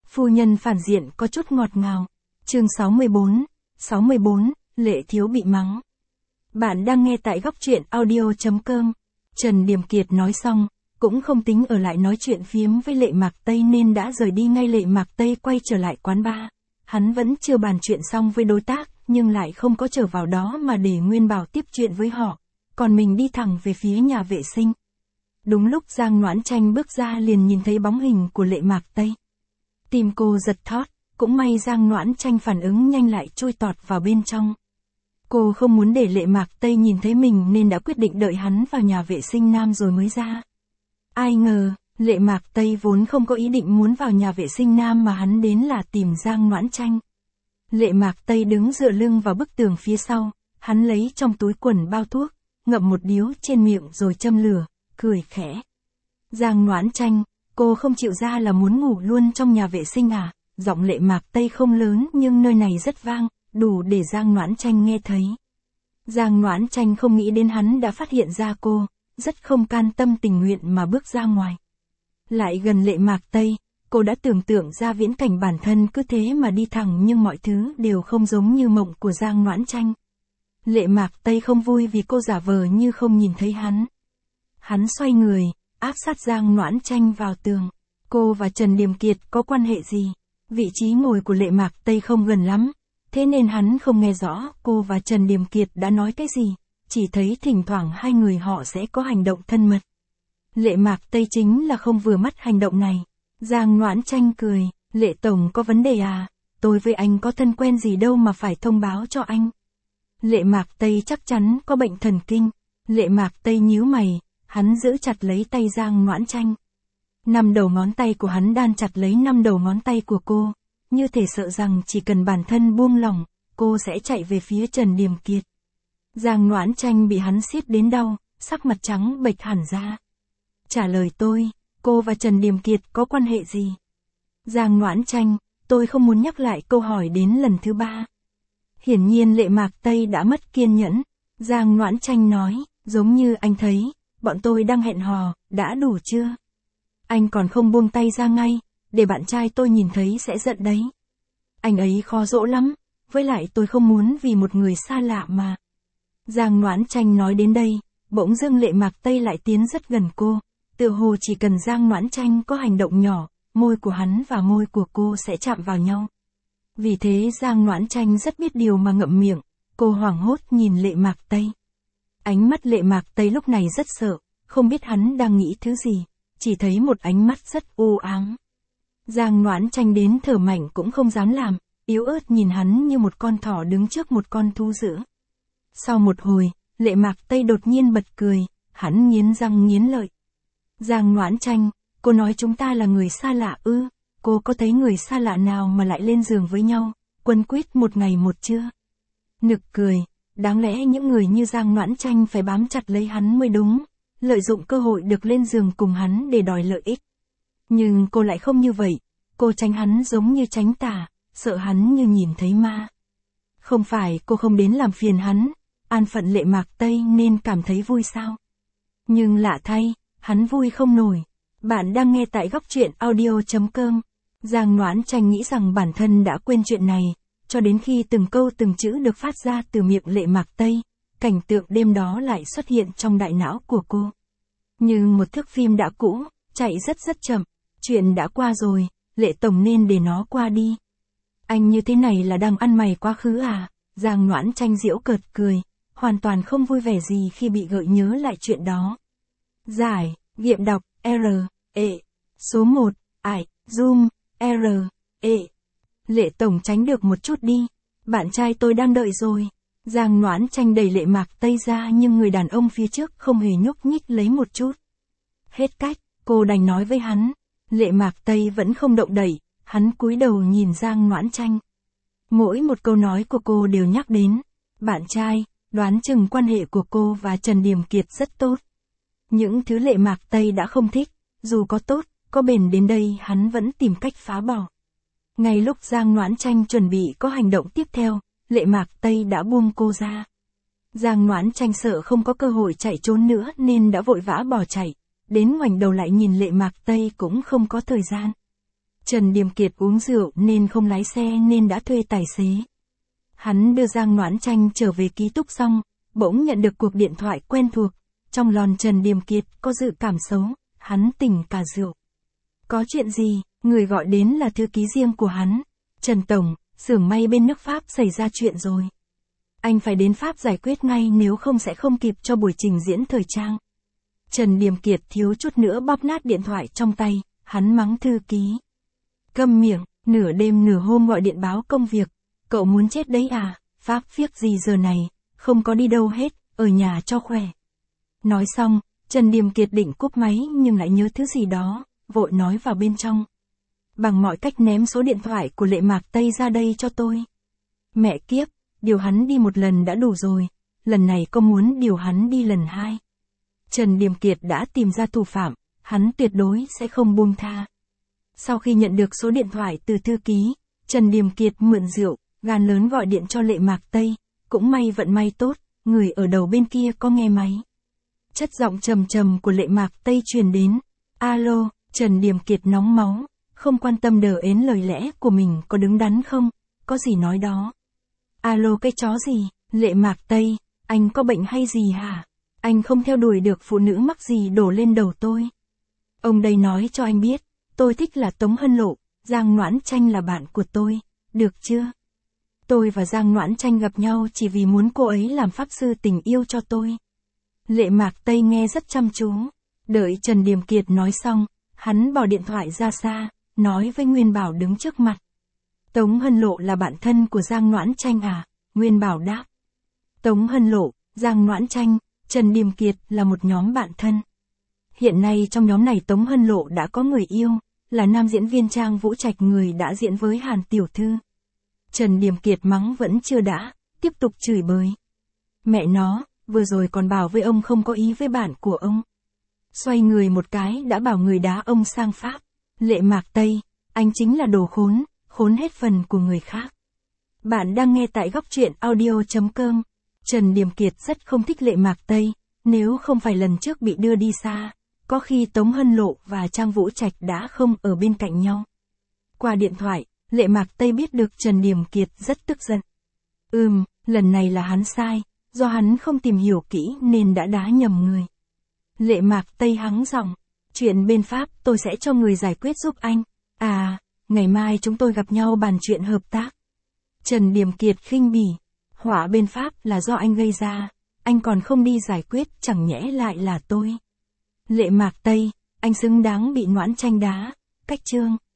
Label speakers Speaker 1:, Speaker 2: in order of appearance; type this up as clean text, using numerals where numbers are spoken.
Speaker 1: Phu nhân phản diện có chút ngọt ngào. Chương 64, Lệ Thiếu bị mắng. Bạn đang nghe tại góc truyện audio.com. Trần Điềm Kiệt nói xong, cũng không tính ở lại nói chuyện phiếm với Lệ Mạc Tây nên đã rời đi ngay. Lệ Mạc Tây quay trở lại quán bar. Hắn vẫn chưa bàn chuyện xong với đối tác, nhưng lại không có trở vào đó mà để Nguyên Bảo tiếp chuyện với họ. Còn mình đi thẳng về phía nhà vệ sinh. Đúng lúc Giang Noãn Tranh bước ra liền nhìn thấy bóng hình của Lệ Mạc Tây. Tim cô giật thót, cũng may Giang Noãn Tranh phản ứng nhanh lại chui tọt vào bên trong. Cô không muốn để Lệ Mạc Tây nhìn thấy mình nên đã quyết định đợi hắn vào nhà vệ sinh nam rồi mới ra. Ai ngờ, Lệ Mạc Tây vốn không có ý định muốn vào nhà vệ sinh nam mà hắn đến là tìm Giang Noãn Tranh. Lệ Mạc Tây đứng dựa lưng vào bức tường phía sau, hắn lấy trong túi quần bao thuốc, ngậm một điếu trên miệng rồi châm lửa, cười khẽ. Giang Noãn Tranh, cô không chịu ra là muốn ngủ luôn trong nhà vệ sinh à? Giọng Lệ Mạc Tây không lớn nhưng nơi này rất vang, đủ để Giang Noãn Tranh nghe thấy. Giang Noãn Tranh không nghĩ đến hắn đã phát hiện ra cô, rất không can tâm tình nguyện mà bước ra ngoài. Lại gần Lệ Mạc Tây, cô đã tưởng tượng ra viễn cảnh bản thân cứ thế mà đi thẳng nhưng mọi thứ đều không giống như mộng của Giang Noãn Tranh. Lệ Mạc Tây không vui vì cô giả vờ như không nhìn thấy hắn. Hắn xoay người, áp sát Giang Noãn Tranh vào tường. Cô và Trần Điềm Kiệt có quan hệ gì? Vị trí ngồi của Lệ Mạc Tây không gần lắm, thế nên hắn không nghe rõ cô và Trần Điềm Kiệt đã nói cái gì, chỉ thấy thỉnh thoảng hai người họ sẽ có hành động thân mật. Lệ Mạc Tây chính là không vừa mắt hành động này. Giang Noãn Tranh cười, Lệ Tổng có vấn đề à? Tôi với anh có thân quen gì đâu mà phải thông báo cho anh. Lệ Mạc Tây chắc chắn có bệnh thần kinh. Lệ Mạc Tây nhíu mày, hắn giữ chặt lấy tay Giang Noãn Tranh. 5 đầu ngón tay của hắn đan chặt lấy 5 đầu ngón tay của cô, như thể sợ rằng chỉ cần bản thân buông lỏng, cô sẽ chạy về phía Trần Điềm Kiệt. Giang Noãn Tranh bị hắn siết đến đau, sắc mặt trắng bệch hẳn ra. Trả lời tôi, cô và Trần Điềm Kiệt có quan hệ gì? Giang Noãn Tranh, tôi không muốn nhắc lại câu hỏi đến lần thứ 3. Hiển nhiên Lệ Mạc Tây đã mất kiên nhẫn. Giang Noãn Tranh nói, giống như anh thấy, bọn tôi đang hẹn hò, đã đủ chưa? Anh còn không buông tay ra ngay, để bạn trai tôi nhìn thấy sẽ giận đấy. Anh ấy khó dỗ lắm, với lại tôi không muốn vì một người xa lạ mà. Giang Noãn Tranh nói đến đây, bỗng dưng Lệ Mạc Tây lại tiến rất gần cô, tựa hồ chỉ cần Giang Noãn Tranh có hành động nhỏ, môi của hắn và môi của cô sẽ chạm vào nhau. Vì thế Giang Noãn Tranh rất biết điều mà ngậm miệng, cô hoảng hốt nhìn Lệ Mạc Tây. Ánh mắt Lệ Mạc Tây lúc này rất sợ, không biết hắn đang nghĩ thứ gì, chỉ thấy một ánh mắt rất u ám. Giang Noãn Tranh đến thở mạnh cũng không dám làm, yếu ớt nhìn hắn như một con thỏ đứng trước một con thú dữ. Sau một hồi, Lệ Mạc Tây đột nhiên bật cười, hắn nghiến răng nghiến lợi. Giang Noãn Tranh, cô nói chúng ta là người xa lạ ư? Cô có thấy người xa lạ nào mà lại lên giường với nhau, quấn quýt một ngày một chưa? Nực cười, đáng lẽ những người như Giang Noãn Tranh phải bám chặt lấy hắn mới đúng, lợi dụng cơ hội được lên giường cùng hắn để đòi lợi ích. Nhưng cô lại không như vậy, cô tránh hắn giống như tránh tà, sợ hắn như nhìn thấy ma. Không phải cô không đến làm phiền hắn, an phận Lệ Mạc Tây nên cảm thấy vui sao? Nhưng lạ thay, hắn vui không nổi. Bạn đang nghe tại góc truyện audio.com. Giang Noãn Tranh nghĩ rằng bản thân đã quên chuyện này, cho đến khi từng câu từng chữ được phát ra từ miệng Lệ Mạc Tây, cảnh tượng đêm đó lại xuất hiện trong đại não của cô. Như một thước phim đã cũ, chạy rất chậm, chuyện đã qua rồi, Lệ Tổng nên để nó qua đi. Anh như thế này là đang ăn mày quá khứ à? Giang Noãn Tranh giễu cợt cười, hoàn toàn không vui vẻ gì khi bị gợi nhớ lại chuyện đó. Giải, nghiệm đọc, R.E. Số 1, Ải, Zoom, R.E. Lệ Tổng tránh được một chút đi, bạn trai tôi đang đợi rồi. Giang Noãn Tranh đẩy Lệ Mạc Tây ra nhưng người đàn ông phía trước không hề nhúc nhích lấy một chút. Hết cách, cô đành nói với hắn. Lệ Mạc Tây vẫn không động đậy, hắn cúi đầu nhìn Giang Noãn Tranh. Mỗi một câu nói của cô đều nhắc đến bạn trai, đoán chừng quan hệ của cô và Trần Điềm Kiệt rất tốt. Những thứ Lệ Mạc Tây đã không thích, dù có tốt, có bền đến đây hắn vẫn tìm cách phá bỏ. Ngay lúc Giang Noãn Tranh chuẩn bị có hành động tiếp theo, Lệ Mạc Tây đã buông cô ra. Giang Noãn Tranh sợ không có cơ hội chạy trốn nữa nên đã vội vã bỏ chạy, đến ngoảnh đầu lại nhìn Lệ Mạc Tây cũng không có thời gian. Trần Điềm Kiệt uống rượu nên không lái xe nên đã thuê tài xế. Hắn đưa Giang Noãn Tranh trở về ký túc xong, bỗng nhận được cuộc điện thoại quen thuộc. Trong lòng Trần Điềm Kiệt có dự cảm xấu, hắn tỉnh cả rượu. Có chuyện gì? Người gọi đến là thư ký riêng của hắn. Trần Tổng, xưởng may bên nước Pháp xảy ra chuyện rồi. Anh phải đến Pháp giải quyết ngay nếu không sẽ không kịp cho buổi trình diễn thời trang. Trần Điềm Kiệt thiếu chút nữa bóp nát điện thoại trong tay, hắn mắng thư ký. Câm miệng, nửa đêm nửa hôm gọi điện báo công việc, cậu muốn chết đấy à, Pháp phiếc gì giờ này, không có đi đâu hết, ở nhà cho khỏe. Nói xong, Trần Điềm Kiệt định cúp máy nhưng lại nhớ thứ gì đó, vội nói vào bên trong. Bằng mọi cách ném số điện thoại của Lệ Mạc Tây ra đây cho tôi. Mẹ kiếp, điều hắn đi một lần đã đủ rồi, lần này có muốn điều hắn đi lần hai. Trần Điềm Kiệt đã tìm ra thủ phạm, hắn tuyệt đối sẽ không buông tha. Sau khi nhận được số điện thoại từ thư ký, Trần Điềm Kiệt mượn rượu, gan lớn gọi điện cho Lệ Mạc Tây, cũng may vận may tốt, người ở đầu bên kia có nghe máy. Chất giọng trầm trầm của Lệ Mạc Tây truyền đến. Alo, Trần Điềm Kiệt nóng máu, không quan tâm đờ ến lời lẽ của mình có đứng đắn không, có gì nói đó. Alo cái chó gì, Lệ Mạc Tây, anh có bệnh hay gì hả? Anh không theo đuổi được phụ nữ mắc gì đổ lên đầu tôi. Ông đây nói cho anh biết, tôi thích là Tống Hân Lộ, Giang Noãn Tranh là bạn của tôi, được chưa? Tôi và Giang Noãn Tranh gặp nhau chỉ vì muốn cô ấy làm pháp sư tình yêu cho tôi. Lệ Mạc Tây nghe rất chăm chú, đợi Trần Điềm Kiệt nói xong, hắn bỏ điện thoại ra xa, nói với Nguyên Bảo đứng trước mặt. Tống Hân Lộ là bạn thân của Giang Noãn Tranh à? Nguyên Bảo đáp. Tống Hân Lộ, Giang Noãn Tranh, Trần Điềm Kiệt là một nhóm bạn thân. Hiện nay trong nhóm này Tống Hân Lộ đã có người yêu, là nam diễn viên Trang Vũ Trạch người đã diễn với Hàn Tiểu Thư. Trần Điềm Kiệt mắng vẫn chưa đã, tiếp tục chửi bới. Mẹ nó, vừa rồi còn bảo với ông không có ý với bạn của ông. Xoay người một cái đã bảo người đá ông sang Pháp. Lệ Mạc Tây, anh chính là đồ khốn, khốn hết phần của người khác. Bạn đang nghe tại góc truyện audio.com. Trần Điềm Kiệt rất không thích Lệ Mạc Tây, nếu không phải lần trước bị đưa đi xa, có khi Tống Hân Lộ và Trang Vũ Trạch đã không ở bên cạnh nhau. Qua điện thoại, Lệ Mạc Tây biết được Trần Điềm Kiệt rất tức giận. Lần này là hắn sai, do hắn không tìm hiểu kỹ nên đã đá nhầm người. Lệ Mạc Tây hắng giọng, chuyện bên Pháp tôi sẽ cho người giải quyết giúp anh. À, ngày mai chúng tôi gặp nhau bàn chuyện hợp tác. Trần Điềm Kiệt khinh bỉ, họa bên Pháp là do anh gây ra, anh còn không đi giải quyết chẳng nhẽ lại là tôi. Lệ Mạc Tây, anh xứng đáng bị Noãn Tranh đá, cách chương.